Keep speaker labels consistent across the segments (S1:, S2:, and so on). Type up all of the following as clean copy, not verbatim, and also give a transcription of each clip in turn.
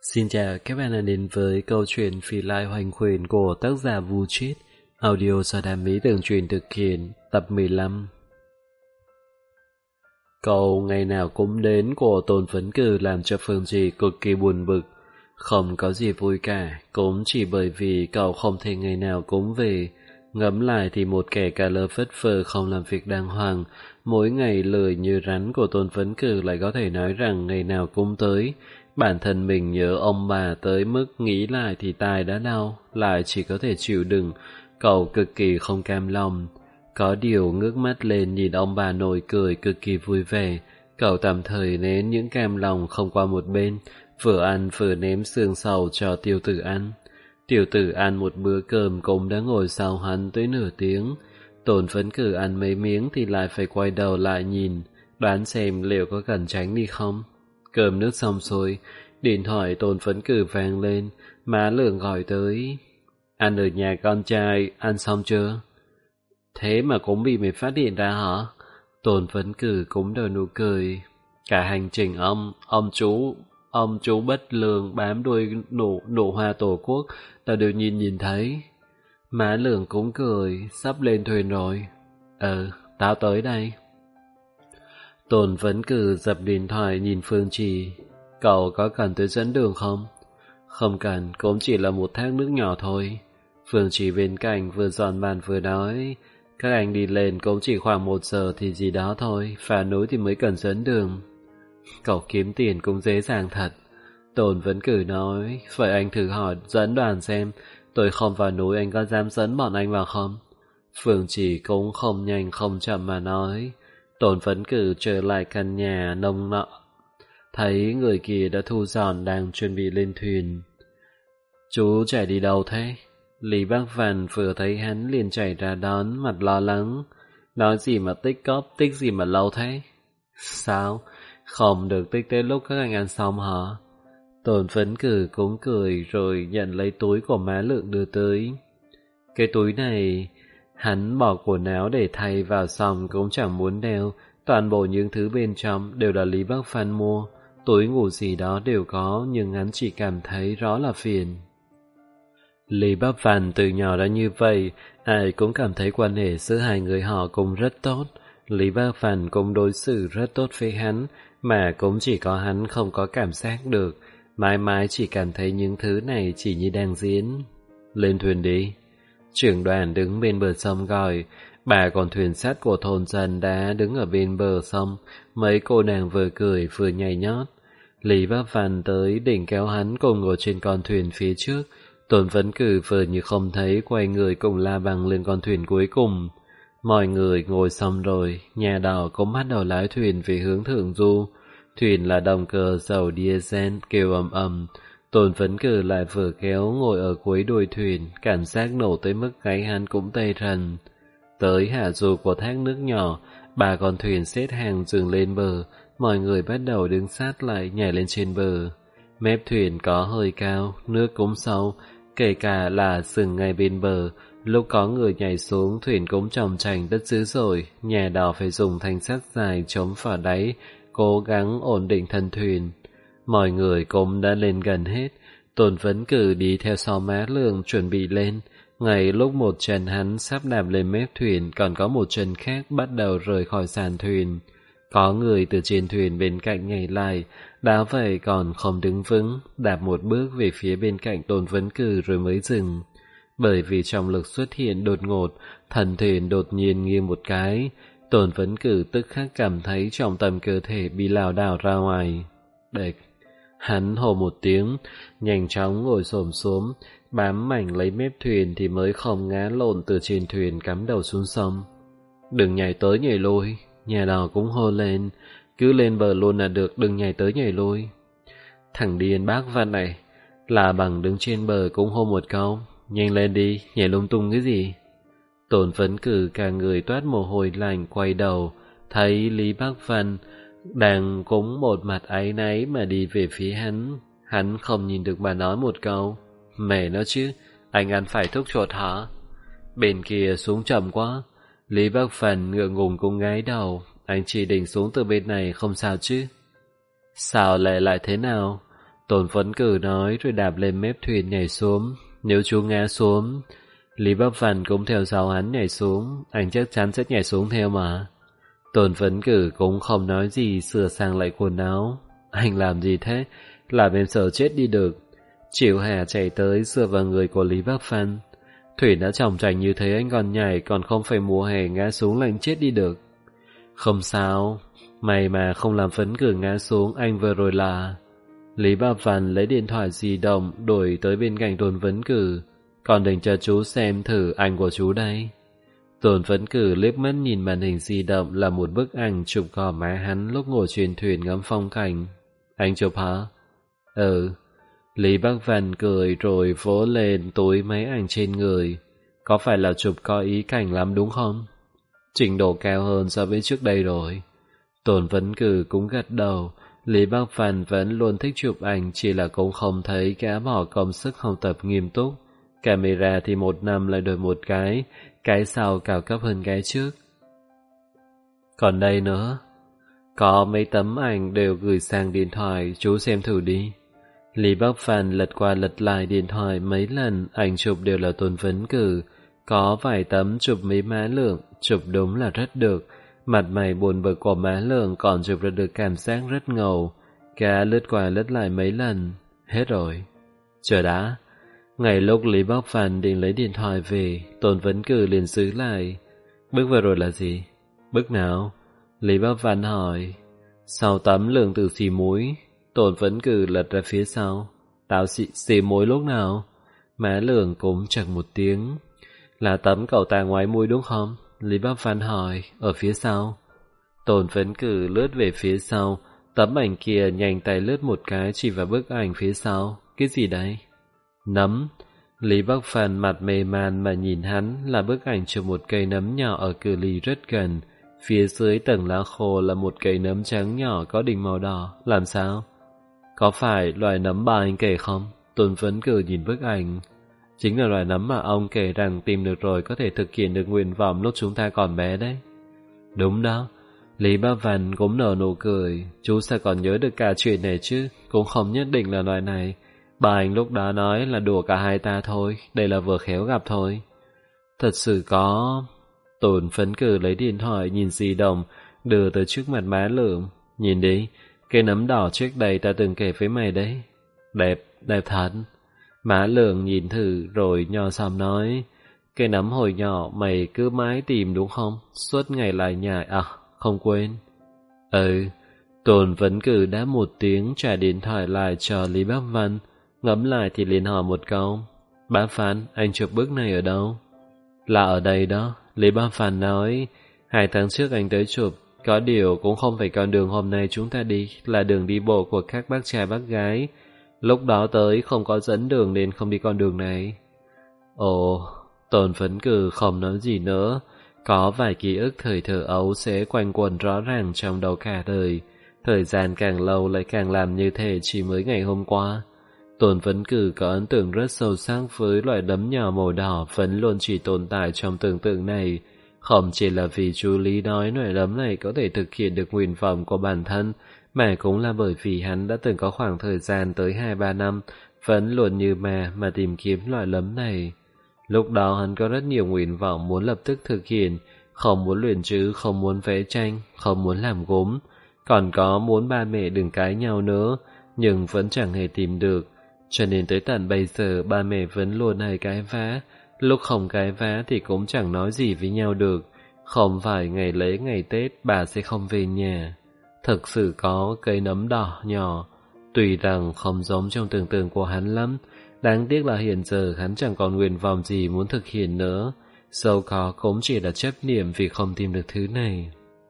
S1: Xin chào các bạn đã đến với câu chuyện Phỉ Lai Hoành Khuyển của tác giả Vu Chít, audio do Đàm Mỹ Tường truyền thực hiện, tập 15. Câu ngày nào cũng đến của Tôn Phấn Cử làm cho Phương Trì cực kỳ buồn bực. Không có gì vui cả, cũng chỉ bởi vì cậu không thể ngày nào cũng về. Ngẫm lại thì một kẻ cà lơ phất phơ không làm việc đàng hoàng, mỗi ngày lười như rắn của Tôn Phấn Cử lại có thể nói rằng ngày nào cũng tới. Bản thân mình nhớ ông bà tới mức nghĩ lại thì tai đã đau, lại chỉ có thể chịu đựng. Cậu cực kỳ không cam lòng. Có điều ngước mắt lên nhìn ông bà nội cười cực kỳ vui vẻ. Cậu tạm thời nén những cam lòng không qua một bên, vừa ăn vừa ném xương sầu cho Tiêu Tử ăn. Tiểu Tử ăn một bữa cơm cũng đã ngồi sau hắn tới nửa tiếng. Tôn Phấn Cử ăn mấy miếng thì lại phải quay đầu lại nhìn, đoán xem liệu có cần tránh đi không. Cơm nước xong xuôi, điện thoại Tôn Phấn Cử vang lên, má Lượng gọi tới. Ăn ở nhà con trai, ăn xong chưa? Thế mà cũng bị mày phát hiện ra hả? Tôn Phấn Cử cũng nở nụ cười. Cả hành trình ông chú bất lương bám đuôi nụ hoa tổ quốc, tao đều nhìn thấy. Má Lượng cũng cười, sắp lên thuyền rồi. Tao tới đây. Tôn Phấn Cử dập điện thoại nhìn Phương Trì. Cậu có cần tôi dẫn đường không? Không cần, cũng chỉ là một thác nước nhỏ thôi. Phương Trì bên cạnh vừa dọn bàn vừa nói. Các anh đi lên cũng chỉ khoảng 1 giờ thì gì đó thôi, phá núi thì mới cần dẫn đường. Cậu kiếm tiền cũng dễ dàng thật. Tôn Phấn Cử nói. Vậy anh thử hỏi dẫn đoàn xem, tôi không vào núi anh có dám dẫn bọn anh vào không? Phương Trì cũng không nhanh không chậm mà nói. Tôn Phấn Cử trở lại căn nhà nông nọ, thấy người kia đã thu dọn đang chuẩn bị lên thuyền. Chú chạy đi đâu thế? Lý Bác Văn vừa thấy hắn liền chạy ra đón, mặt lo lắng. Nói gì mà tích cóp, tích gì mà lâu thế? Sao? Không được tích tới lúc các anh ăn xong hả? Tôn Phấn Cử cũng cười rồi nhận lấy túi của má Lượng đưa tới. Cái túi này hắn bỏ quần áo để thay vào xong cũng chẳng muốn đeo, toàn bộ những thứ bên trong đều là Lý Bắc Phan mua, túi ngủ gì đó đều có, nhưng hắn chỉ cảm thấy rõ là phiền. Lý Bắc Phan từ nhỏ đã như vậy, ai cũng cảm thấy quan hệ giữa hai người họ cũng rất tốt. Lý Bắc Phan cũng đối xử rất tốt với hắn, mà cũng chỉ có hắn không có cảm giác được, mãi mãi chỉ cảm thấy những thứ này chỉ như đang diễn. Lên thuyền đi. Trưởng đoàn đứng bên bờ sông gọi. Bà con thuyền sắt của thôn dân đã đứng ở bên bờ sông. Mấy cô nàng vừa cười vừa nhảy nhót. Lý Bác Văn tới định kéo hắn cùng ngồi trên con thuyền phía trước. Tôn Phấn Cử vừa như không thấy, quay người cùng la bằng lên con thuyền cuối cùng. Mọi người ngồi xong rồi, nhà đò cũng bắt đầu lái thuyền về hướng thượng du. Thuyền là động cơ dầu diesel kêu ầm ầm. Tôn Phấn Cử lại vừa kéo ngồi ở cuối đuôi thuyền, cảm giác nổ tới mức gáy hắn cũng tê rần. Tới hạ du của thác nước nhỏ, 3 con thuyền xếp hàng dừng lên bờ, mọi người bắt đầu đứng sát lại nhảy lên trên bờ. Mép thuyền có hơi cao, nước cũng sâu, kể cả là dừng ngay bên bờ. Lúc có người nhảy xuống, thuyền cũng tròng trành đất dữ dội, nhà đò phải dùng thanh sắt dài chống vào đáy, cố gắng ổn định thân thuyền. Mọi người cũng đã lên gần hết. Tôn Phấn Cử đi theo sau má Lượng chuẩn bị lên. Ngay lúc một chân hắn sắp đạp lên mép thuyền, còn có một chân khác bắt đầu rời khỏi sàn thuyền. Có người từ trên thuyền bên cạnh nhảy lại, đã vậy còn không đứng vững, đạp một bước về phía bên cạnh Tôn Phấn Cử rồi mới dừng. Bởi vì trọng lực xuất hiện đột ngột, thân thuyền đột nhiên nghiêng một cái. Tôn Phấn Cử tức khắc cảm thấy trong tâm cơ thể bị lảo đảo ra ngoài. Đệch! Hắn hô một tiếng, nhanh chóng ngồi xổm xuống, bám mảnh lấy mép thuyền thì mới không ngã lộn từ trên thuyền cắm đầu xuống sông. Đừng nhảy tới nhảy lui, nhà đò cũng hô lên, cứ lên bờ luôn là được, đừng nhảy tới nhảy lui. Thằng điên bác Văn này, là bằng đứng trên bờ cũng hô một câu, nhanh lên đi, nhảy lung tung cái gì? Tôn Phấn Cử cả người toát mồ hôi lạnh quay đầu, thấy Lý Bác Văn đang cũng một mặt áy náy mà đi về phía hắn. Hắn không nhìn được mà nói một câu, mẹ nó chứ, anh ăn phải thuốc chuột hả? Bên kia xuống chậm quá. Lý Bác Văn ngượng ngùng cũng ngáy đầu, anh chỉ định xuống từ bên này không sao chứ? Sao lại thế nào? Tôn Phấn Cử nói rồi đạp lên mép thuyền nhảy xuống. Nếu chú ngã xuống, Lý Bắc Văn cũng theo sau hắn nhảy xuống, anh chắc chắn sẽ nhảy xuống theo mà. Tôn Phấn Cử cũng không nói gì, sửa sang lại quần áo. Anh làm gì thế? Làm em sợ chết đi được. Triệu Hà chạy tới dựa vào người của Lý Bắc Văn. Thủy đã tròng trành như thế anh còn nhảy, còn không phải mùa hè ngã xuống là anh chết đi được. Không sao, may mà không làm Phấn Cử ngã xuống, anh vừa rồi là... Lý Bắc Văn lấy điện thoại di động đổi tới bên cạnh Tôn Phấn Cử. Còn định cho chú xem thử ảnh của chú đây. Tôn Phấn Cử liếc mắt nhìn màn hình di động là một bức ảnh chụp gò má hắn lúc ngồi trên thuyền ngắm phong cảnh. Anh chụp hả? Ừ. Lý Bắc Văn cười rồi vỗ lên túi máy ảnh trên người. Có phải là chụp có ý cảnh lắm đúng không? Trình độ cao hơn so với trước đây rồi. Tôn Phấn Cử cũng gật đầu. Lý Bắc Văn vẫn luôn thích chụp ảnh, chỉ là cũng không thấy gã bỏ công sức học tập nghiêm túc. Camera thì một năm lại đổi một cái sau cao cấp hơn cái trước. Còn đây nữa, có mấy tấm ảnh đều gửi sang điện thoại, chú xem thử đi. Lý Bắc Văn lật qua lật lại điện thoại mấy lần, ảnh chụp đều là Tôn Phấn Cử. Có vài tấm chụp mấy má Lượng, chụp đúng là rất được. Mặt mày buồn bực của má Lượng còn chụp ra được cảm giác rất ngầu. Gã lướt qua lướt lại mấy lần. Hết rồi. Chờ đã. Ngay lúc Lý Bắc Văn định lấy điện thoại về, Tôn Phấn Cử liền giữ lại. Bức vừa rồi là gì? Bức nào? Lý Bắc Văn hỏi. Sau tấm Lượng tự xì muối. Tôn Phấn Cử lật ra phía sau. Tao xì muối lúc nào? Má Lượng cũng chẳng một tiếng. Là tấm cậu ta ngoái mũi đúng không? Lý Bắc Văn hỏi. Ở phía sau. Tôn Phấn Cử lướt về phía sau. Tấm ảnh kia nhanh tay lướt một cái chỉ vào bức ảnh phía sau. Cái gì đây? Nấm. Lý Bắc Văn mặt mê man mà nhìn hắn, là bức ảnh chụp một cây nấm nhỏ ở cự ly rất gần. Phía dưới tầng lá khô là một cây nấm trắng nhỏ có đỉnh màu đỏ. Làm sao? Có phải loài nấm bà anh kể không? Tôn Phấn Cử nhìn bức ảnh. Chính là loài nấm mà ông kể rằng tìm được rồi có thể thực hiện được nguyện vọng lúc chúng ta còn bé đấy. Đúng đó. Lý Bắc Văn cũng nở nụ cười. Chú sao còn nhớ được cả chuyện này chứ? Cũng không nhất định là loài này. Bà anh lúc đó nói là đùa cả hai ta thôi. Đây là vừa khéo gặp thôi. Thật sự có. Tôn Phấn Cử lấy điện thoại nhìn di động, đưa tới trước mặt má Lượng. Nhìn đi, cái nấm đỏ trước đây ta từng kể với mày đấy. Đẹp, đẹp thật. Má Lượng nhìn thử rồi nho xăm nói. Cái nấm hồi nhỏ mày cứ mãi tìm đúng không? Suốt ngày lại nhại à, không quên. Ừ. Tôn Phấn Cử đáp một tiếng, trả điện thoại lại cho Lý Bắc Văn. Ngẫm lại thì liền hỏi một câu. Bác Phan, anh chụp bức này ở đâu? Là ở đây đó. Lý Bắc Văn nói. 2 tháng trước anh tới chụp. Có điều cũng không phải con đường hôm nay chúng ta đi, là đường đi bộ của các bác trai bác gái. Lúc đó tới không có dẫn đường nên không đi con đường này. Ồ. Tôn Phấn Cử không nói gì nữa. Có vài ký ức thời thơ ấu sẽ quanh quẩn rõ ràng trong đầu cả đời. Thời gian càng lâu lại càng làm như thể chỉ mới ngày hôm qua. Tôn Phấn Cử có ấn tượng rất sâu sắc với loại nấm nhỏ màu đỏ vẫn luôn chỉ tồn tại trong tưởng tượng này. Không chỉ là vì chú Lý nói loại nấm này có thể thực hiện được nguyện vọng của bản thân, mà cũng là bởi vì hắn đã từng có khoảng thời gian tới 2-3 năm vẫn luôn như mà tìm kiếm loại nấm này. Lúc đó hắn có rất nhiều nguyện vọng muốn lập tức thực hiện, không muốn luyện chữ, không muốn vẽ tranh, không muốn làm gốm, còn có muốn ba mẹ đừng cãi nhau nữa, nhưng vẫn chẳng hề tìm được. Cho nên tới tận bây giờ ba mẹ vẫn luôn hay cãi vã, lúc không cãi vã thì cũng chẳng nói gì với nhau được. Không phải ngày lễ ngày Tết bà sẽ không về nhà. Thực sự có cây nấm đỏ nhỏ, tuy rằng không giống trong tưởng tượng của hắn lắm. Đáng tiếc là hiện giờ hắn chẳng còn nguyện vọng gì muốn thực hiện nữa. Dẫu có cũng chỉ là chấp niệm vì không tìm được thứ này.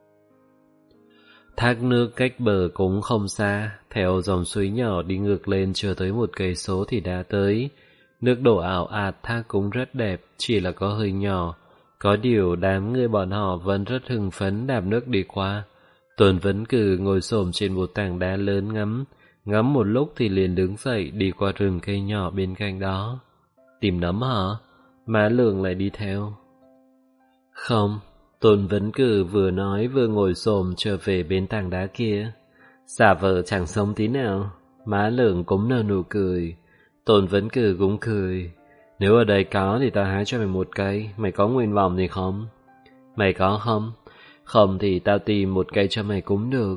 S1: Thác nước cách bờ cũng không xa, theo dòng suối nhỏ đi ngược lên chưa tới 1 cây số thì đã tới. Nước đổ ảo ạt, thác cũng rất đẹp, chỉ là có hơi nhỏ. Có điều đám người bọn họ vẫn rất hưng phấn đạp nước đi qua. Tôn Phấn Cử ngồi xổm trên một tảng đá lớn ngắm một lúc thì liền đứng dậy đi qua rừng cây nhỏ bên cạnh đó. Tìm nấm hả? Má Lượng lại đi theo. Không. Tôn Phấn Cử vừa nói vừa ngồi xổm trở về bên tảng đá kia. Giả vờ chẳng sống tí nào. Má Lượng cũng nở nụ cười. Tôn Vấn Cử cũng cười. Nếu ở đây có thì tao hái cho mày một cây. Mày có nguyện vọng gì không? Mày có không? Không thì tao tìm một cây cho mày cũng được.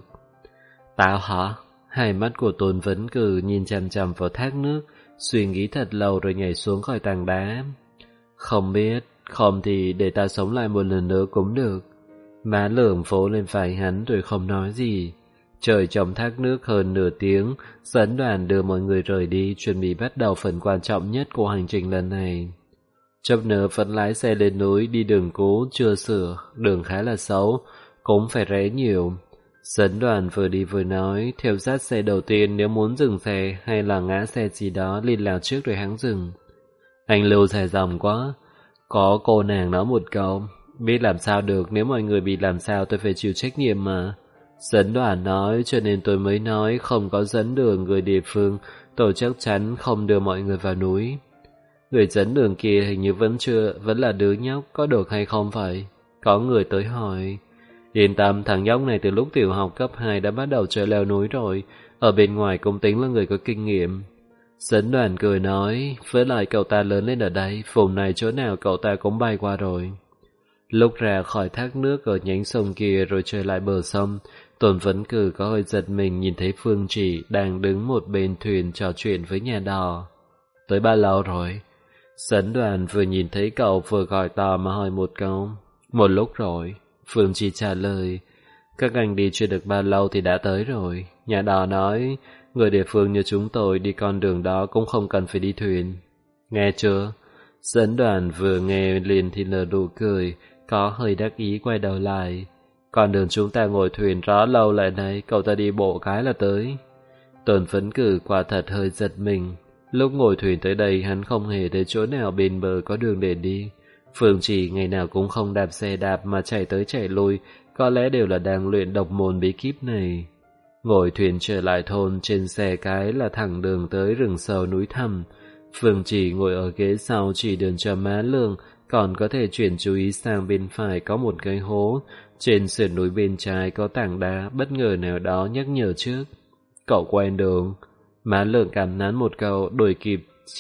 S1: Tao hả? Hai mắt của Tôn Vấn Cử nhìn chằm chằm vào thác nước, suy nghĩ thật lâu rồi nhảy xuống khỏi tảng đá. Không biết, không thì để tao sống lại một lần nữa cũng được. Má Lượng vỗ lên vai hắn rồi không nói gì. Trời trong thác nước hơn nửa tiếng, dẫn đoàn đưa mọi người rời đi, chuẩn bị bắt đầu phần quan trọng nhất của hành trình lần này. Chấp nớ vẫn lái xe lên núi đi đường cũ chưa sửa, đường khá là xấu, cũng phải rẽ nhiều. Dẫn đoàn vừa đi vừa nói, theo sát xe đầu tiên nếu muốn dừng xe hay là ngã xe gì đó liên lạc trước rồi hắn dừng. Anh Lưu dài dòng quá, có cô nàng nói một câu, biết làm sao được, nếu mọi người bị làm sao tôi phải chịu trách nhiệm mà. Dẫn đoàn nói, cho nên tôi mới nói không có dẫn đường người địa phương, tôi chắc chắn không đưa mọi người vào núi. Người dẫn đường kia hình như vẫn là đứa nhóc, có được hay không vậy? Có người tới hỏi. Yên tâm, thằng nhóc này từ lúc tiểu học cấp 2 đã bắt đầu chơi leo núi rồi, ở bên ngoài cũng tính là người có kinh nghiệm. Dẫn đoàn cười nói, với lại cậu ta lớn lên ở đây, vùng này chỗ nào cậu ta cũng bay qua rồi. Lúc ra khỏi thác nước ở nhánh sông kia rồi trở lại bờ sông, Tôn Vấn Cử có hơi giật mình nhìn thấy Phương Chỉ đang đứng một bên thuyền trò chuyện với nhà đò. Tới bao lâu rồi? Dẫn đoàn vừa nhìn thấy cậu vừa gọi to mà hỏi một câu. Một lúc rồi, Phương Chỉ trả lời. Các anh đi chưa được bao lâu thì đã tới rồi. Nhà đò nói, người địa phương như chúng tôi đi con đường đó cũng không cần phải đi thuyền. Nghe chưa? Dẫn đoàn vừa nghe liền thì nở nụ cười, có hơi đắc ý quay đầu lại. Con đường chúng ta ngồi thuyền rõ lâu lại này, cậu ta đi bộ cái là tới. Tôn Vấn Cử quả thật hơi giật mình. Lúc ngồi thuyền tới đây hắn không hề thấy chỗ nào bên bờ có đường để đi. Phương Chỉ ngày nào cũng không đạp xe đạp mà chạy tới chạy lui, có lẽ đều là đang luyện độc môn bí kíp này. Ngồi thuyền trở lại thôn, trên xe cái là thẳng đường tới rừng sâu núi thẳm. Phương Chỉ ngồi ở ghế sau chỉ đường cho Má Lượng, còn có thể chuyển chú ý sang bên phải có một cái hố. Trên sườn núi bên trái có tảng đá, bất ngờ nào đó nhắc nhở trước. Cậu quen đường. Má Lượng cảm thán một câu, đuổi kịp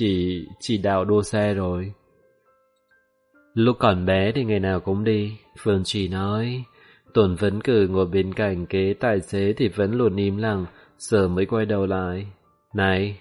S1: chỉ đạo đua xe rồi. Lúc còn bé thì ngày nào cũng đi, Phương Chỉ nói. Tôn Vấn Cử ngồi bên cạnh kế tài xế thì vẫn luôn im lặng, giờ mới quay đầu lại. Này,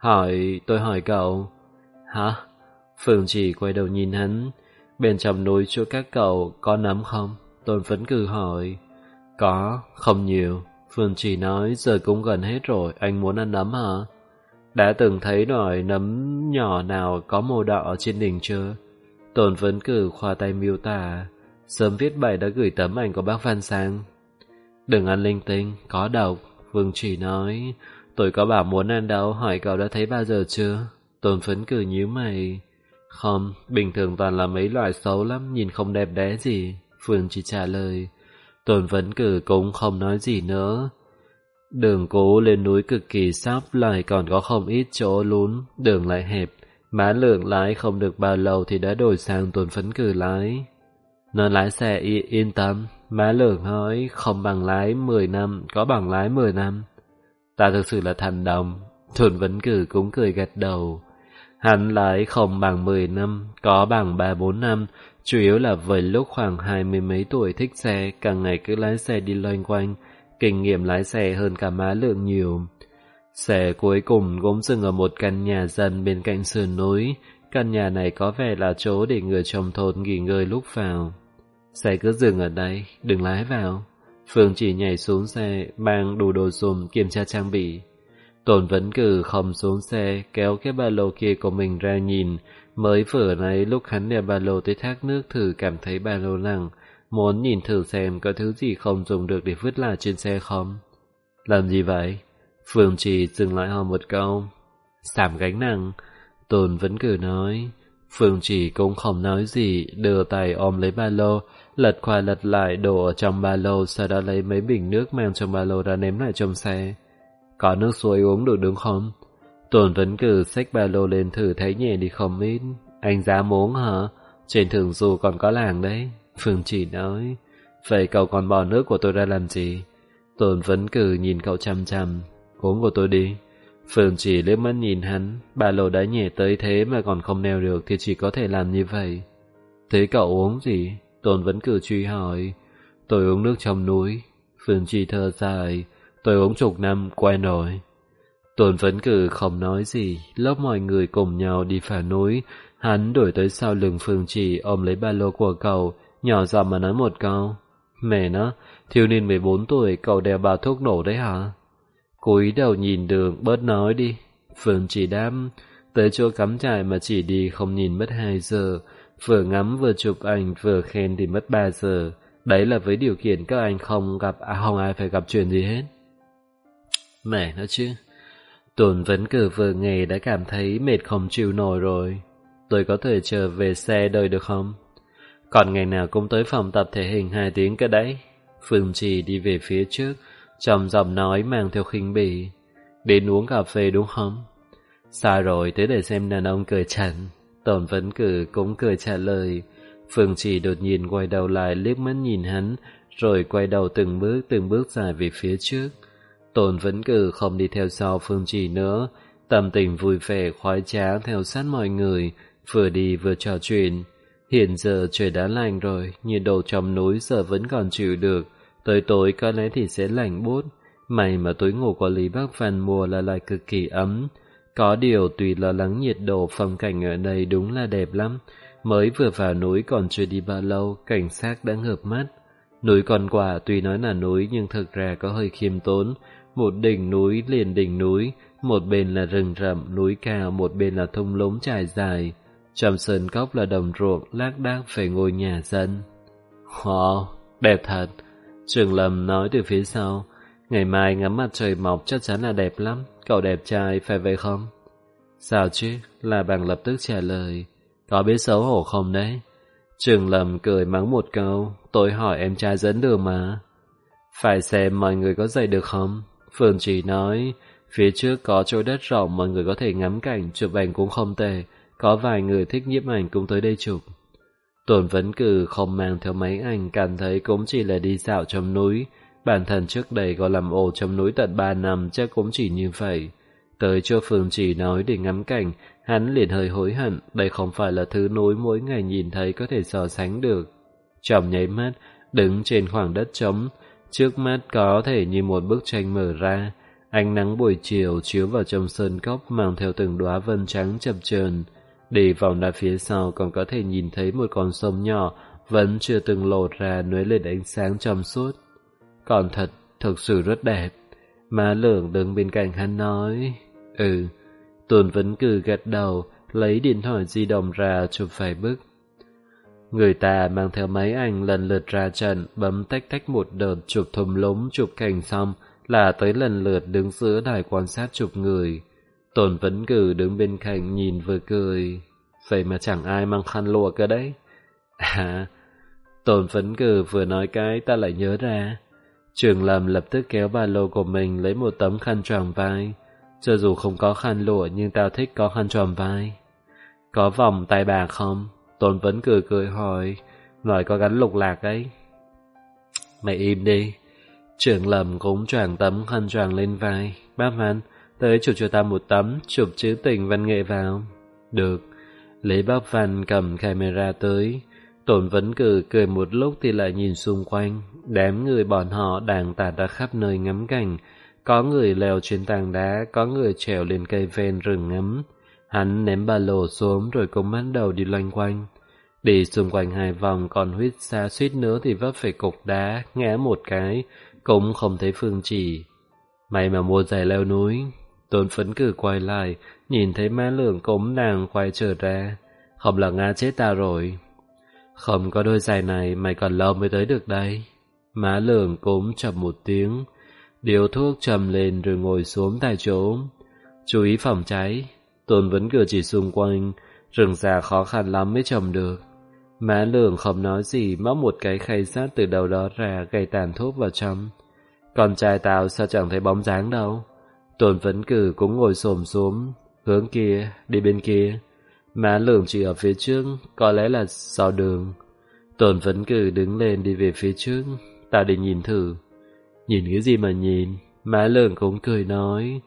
S1: tôi hỏi cậu. Hả? Phương Chỉ quay đầu nhìn hắn. Bên trong núi chỗ các cậu có nấm không? Tôn Vấn Cử hỏi. Có, không nhiều. Phương Chỉ nói, giờ cũng gần hết rồi, anh muốn ăn nấm hả? Đã từng thấy loại nấm nhỏ nào có màu đỏ trên đỉnh chưa? Tôn Vấn Cử khoa tay miêu tả. Sớm viết bài đã gửi tấm ảnh của bác Văn sang. Đừng ăn linh tinh, có độc. Phương Chỉ nói. Tôi có bảo muốn ăn đâu, hỏi cậu đã thấy bao giờ chưa? Tôn Vấn Cử nhíu mày. Không, bình thường toàn là mấy loại xấu lắm, nhìn không đẹp đẽ gì. Phương Chỉ trả lời. Tôn Vấn Cử cũng không nói gì nữa. Đường cố lên núi cực kỳ sắp, lại còn có không ít chỗ lún, đường lại hẹp. Má Lượng lái không được bao lâu thì đã đổi sang Tôn Vấn Cử lái. Nó lái xe yên tâm. Má Lượng hỏi, không bằng lái 10 năm, có bằng lái 10 năm. Ta thực sự là thần đồng. Tôn Vấn Cử cũng cười gật đầu. Hắn lái không bằng 10 năm, có bằng 3-4 năm, chủ yếu là với lúc khoảng 20 mấy tuổi thích xe, càng ngày cứ lái xe đi loanh quanh, kinh nghiệm lái xe hơn cả Má Lượng nhiều. Xe cuối cùng cũng dừng ở một căn nhà dân bên cạnh sườn núi. Căn nhà này có vẻ là chỗ để người trong thôn nghỉ ngơi lúc vào. Xe cứ dừng ở đây, đừng lái vào. Phương Chỉ nhảy xuống xe, mang đủ đồ dùng kiểm tra trang bị. Tôn Vấn Cử không xuống xe, kéo cái ba lô kia của mình ra nhìn. Mới vừa nãy lúc hắn đeo ba lô tới thác nước thử cảm thấy ba lô nặng, muốn nhìn thử xem có thứ gì không dùng được để vứt lại trên xe không. Làm gì vậy? Phương Chỉ dừng lại hỏi một câu. Giảm gánh nặng. Tôn Vấn Cử nói. Phương Chỉ cũng không nói gì, đưa tay ôm lấy ba lô, lật qua lật lại đổ ở trong ba lô, sau đó lấy mấy bình nước mang trong ba lô ra ném lại trong xe. Có nước suối uống được đúng không? Tôn Vấn Cử xách ba lô lên thử thấy nhẹ đi không ít. Anh dám uống hả? Trên Thường Du còn có làng đấy. Phương Chỉ nói. Vậy cậu còn bỏ nước của tôi ra làm gì? Tôn Vấn Cử nhìn cậu chăm chăm. Uống của tôi đi. Phương Trì liếc mắt nhìn hắn, ba lô đã nhẹ tới thế mà còn không neo được thì chỉ có thể làm như vậy. Thế cậu uống gì? Tôn Vấn Cử truy hỏi. Tôi uống nước trong núi. Phương Trì thở dài. Tôi uống chục năm, quen rồi. Tôn Vấn Cử không nói gì, lớp mọi người cùng nhau đi phá núi. Hắn đuổi tới sau lưng Phương Trì ôm lấy ba lô của cậu, nhỏ giọng mà nói một câu. Mẹ nó, thiếu niên 14 tuổi cậu đeo bao thuốc nổ đấy hả? Cúi đầu nhìn đường, bớt nói đi. Phương Trì đáp. Tới chỗ cắm trại mà chỉ đi không nhìn mất 2 giờ. Vừa ngắm vừa chụp ảnh vừa khen thì mất 3 giờ. Đấy là với điều kiện các anh không ai phải gặp chuyện gì hết. Mẹ nó chứ. Tôn Vấn Cử vừa nghe đã cảm thấy mệt không chịu nổi rồi. Tôi có thể trở về xe đợi được không? Còn ngày nào cũng tới phòng tập thể hình 2 tiếng cái đấy. Phương Trì đi về phía trước, trong giọng nói mang theo khinh bỉ. Đến uống cà phê đúng không? Sao rồi, tới để xem đàn ông cười trận. Tôn Vấn Cử cũng cười trả lời. Phương Trì đột nhiên quay đầu lại liếc mắt nhìn hắn, rồi quay đầu từng bước dài về phía trước. Tôn Vấn Cử không đi theo sau Phương Trì nữa, tâm tình vui vẻ khoái trá theo sát mọi người, vừa đi vừa trò chuyện. Hiện giờ trời đã lạnh rồi, nhiệt độ trong núi giờ vẫn còn chịu được, tới tối có lẽ thì sẽ lạnh buốt. May mà tối ngủ của Lý Bắc Văn mua là lại cực kỳ ấm. Có điều tùy lo lắng nhiệt độ, phong cảnh ở đây đúng là đẹp lắm. Mới vừa vào núi còn chưa đi bao lâu, cảnh sát đã ngợp mắt. Núi Con Quả tuy nói là núi nhưng thực ra có hơi khiêm tốn. Một đỉnh núi liền đỉnh núi, một bên là rừng rậm, núi cao, một bên là thung lũng trải dài. Trong sân cốc là đồng ruộng, lác đác về ngôi nhà dân. Wow, đẹp thật. Trường Lâm nói từ phía sau. Ngày mai ngắm mặt trời mọc chắc chắn là đẹp lắm. Cậu đẹp trai, phải vậy không? Sao chứ? La Bằng lập tức trả lời. Có biết xấu hổ không đấy? Trường Lâm cười mắng một câu. Tôi hỏi em trai dẫn đường mà. Phải xem mọi người có dậy được không? Phương Trì nói. Phía trước có chỗ đất rộng, mọi người có thể ngắm cảnh, chụp ảnh cũng không tệ. Có vài người thích nhiếp ảnh cũng tới đây chụp. Tôn Vấn Cử không mang theo máy ảnh, cảm thấy cũng chỉ là đi dạo trong núi. Bản thân trước đây có làm ổ trong núi tận 3 năm, chắc cũng chỉ như vậy. Tới chỗ Phương Trì nói để ngắm cảnh, hắn liền hơi hối hận, đây không phải là thứ núi mỗi ngày nhìn thấy có thể so sánh được. Trong nháy mắt, đứng trên khoảng đất trống, trước mắt có thể như một bức tranh mở ra. Ánh nắng buổi chiều chiếu vào trong sơn cốc mang theo từng đóa vân trắng chập chờn. Đi vòng ra phía sau còn có thể nhìn thấy một con sông nhỏ vẫn chưa từng lột ra nối lên ánh sáng trong suốt. Còn thực sự rất đẹp. Má Lưỡng đứng bên cạnh hắn nói. Tôn Vấn Cử gật đầu, lấy điện thoại di động ra chụp vài bức. Người ta mang theo máy ảnh lần lượt ra trận, bấm tách tách một đợt, chụp thùm lũng, chụp cảnh xong là tới lần lượt đứng giữa đài quan sát chụp người. Tôn Vấn Cử đứng bên cạnh nhìn vừa cười. Vậy mà chẳng ai mang khăn lụa cơ đấy. Tôn Vấn Cử vừa nói cái ta lại nhớ ra. Trường Lâm lập tức kéo ba lô của mình lấy một tấm khăn choàng vai. Cho dù không có khăn lụa nhưng tao thích có khăn choàng vai. Có vòng tay bạc không? Tôn Vấn Cử cười hỏi. Nói có gắn lục lạc ấy. Mày im đi. Trường Lâm cũng choàng tấm khăn choàng lên vai. Bác Văn, tới chụp cho ta một tấm, chụp chữ tình văn nghệ vào. Được. Lý Bắc Văn cầm camera tới. Tôn Vấn Cử cười một lúc thì lại nhìn xung quanh. Đám người bọn họ đang tản ra khắp nơi ngắm cảnh. Có người leo trên tảng đá, có người trèo lên cây ven rừng ngắm. Hắn ném ba lô xuống rồi cũng bắt đầu đi loanh quanh. Đi xung quanh 2 vòng còn huýt xa suýt nữa thì vấp phải cục đá, ngã một cái, cũng không thấy Phương Trì. May mà mua giày leo núi. Tôn Vấn Cử quay lại, nhìn thấy Má Lưỡng cũng đang quay trở ra. Không là ngã chết ta rồi. Không có đôi giày này mày còn lâu mới tới được đây. Má Lưỡng cũng chậm một tiếng, điếu thuốc trầm lên rồi ngồi xuống tại chỗ. Chú ý phòng cháy. Tôn Vấn Cử chỉ xung quanh, rừng già khó khăn lắm mới trồng được. Má Lưỡng không nói gì, móc một cái khay sắt từ đầu đó ra gầy tàn thuốc vào trong. Con trai tao sao chẳng thấy bóng dáng đâu. Tôn Vấn Cử cũng ngồi xổm xuống. Hướng kia, đi bên kia. Má Lưỡng chỉ ở phía trước, có lẽ là sau đường. Tôn Vấn Cử đứng lên đi về phía trước. Tao đi nhìn thử. Nhìn cái gì mà nhìn? Má Lưỡng cũng cười nói.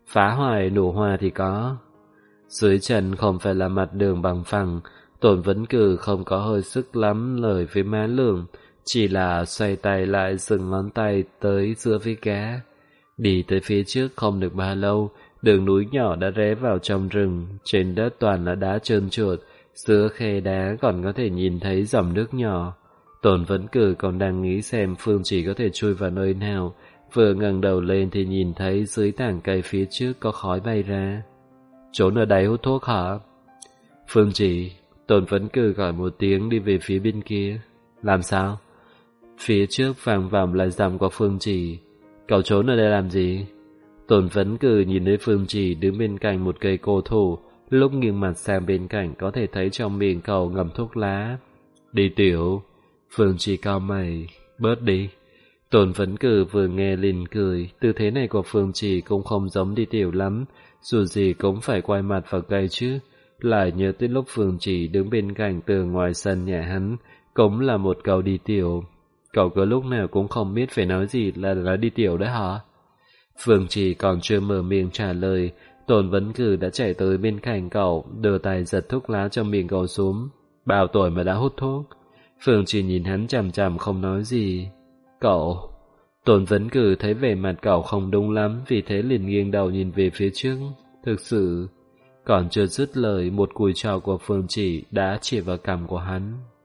S1: phá hoại nụ hoa thì có. Dưới chân không phải là mặt đường bằng phẳng, Tôn Vấn Cử không có hơi sức lắm lời với má Lương, chỉ là xoay tay lại dừng ngón tay tới giữa với gã. Đi tới phía trước không được bao lâu, đường núi nhỏ đã rẽ vào trong rừng, trên đất toàn là đá trơn trượt, giữa khe đá còn có thể nhìn thấy dòng nước nhỏ. Tôn Vấn Cử còn đang nghĩ xem Phương Chỉ có thể chui vào nơi nào, vừa ngẩng đầu lên thì nhìn thấy dưới tảng cây phía trước có khói bay ra. Trốn ở đây hút thuốc hả? Phương Chỉ, Tôn Vấn Cử gọi một tiếng đi về phía bên kia. Làm sao? Phía trước vang vọng lại giọng của Phương Chỉ. Cậu trốn ở đây làm gì? Tôn Vấn Cử nhìn thấy Phương Chỉ đứng bên cạnh một cây cổ thụ, lúc nghiêng mặt sang bên cạnh có thể thấy trong miệng cậu ngậm thuốc lá. Đi tiểu. Phương Chỉ cau mày. Bớt đi. Tôn Vấn Cử vừa nghe liền cười, tư thế này của Phương Chỉ cũng không giống đi tiểu lắm, dù gì cũng phải quay mặt vào cây chứ. Lại nhớ tới lúc Phương Chỉ đứng bên cạnh tường ngoài sân nhà hắn, cũng là một câu đi tiểu. Cậu cứ lúc nào cũng không biết phải nói gì là đi tiểu đấy hả? Phương Chỉ còn chưa mở miệng trả lời, Tôn Vấn Cử đã chạy tới bên cạnh cậu, đưa tay giật thuốc lá trong miệng cậu xuống. Bao tuổi mà đã hút thuốc? Phương Chỉ nhìn hắn chằm chằm không nói gì. Cậu... Tôn Vấn Cử thấy vẻ mặt cậu không đúng lắm, vì thế liền nghiêng đầu nhìn về phía trước. Thực sự... Còn chưa dứt lời, một cùi trò của Phương Chỉ đã chỉ vào cằm của hắn.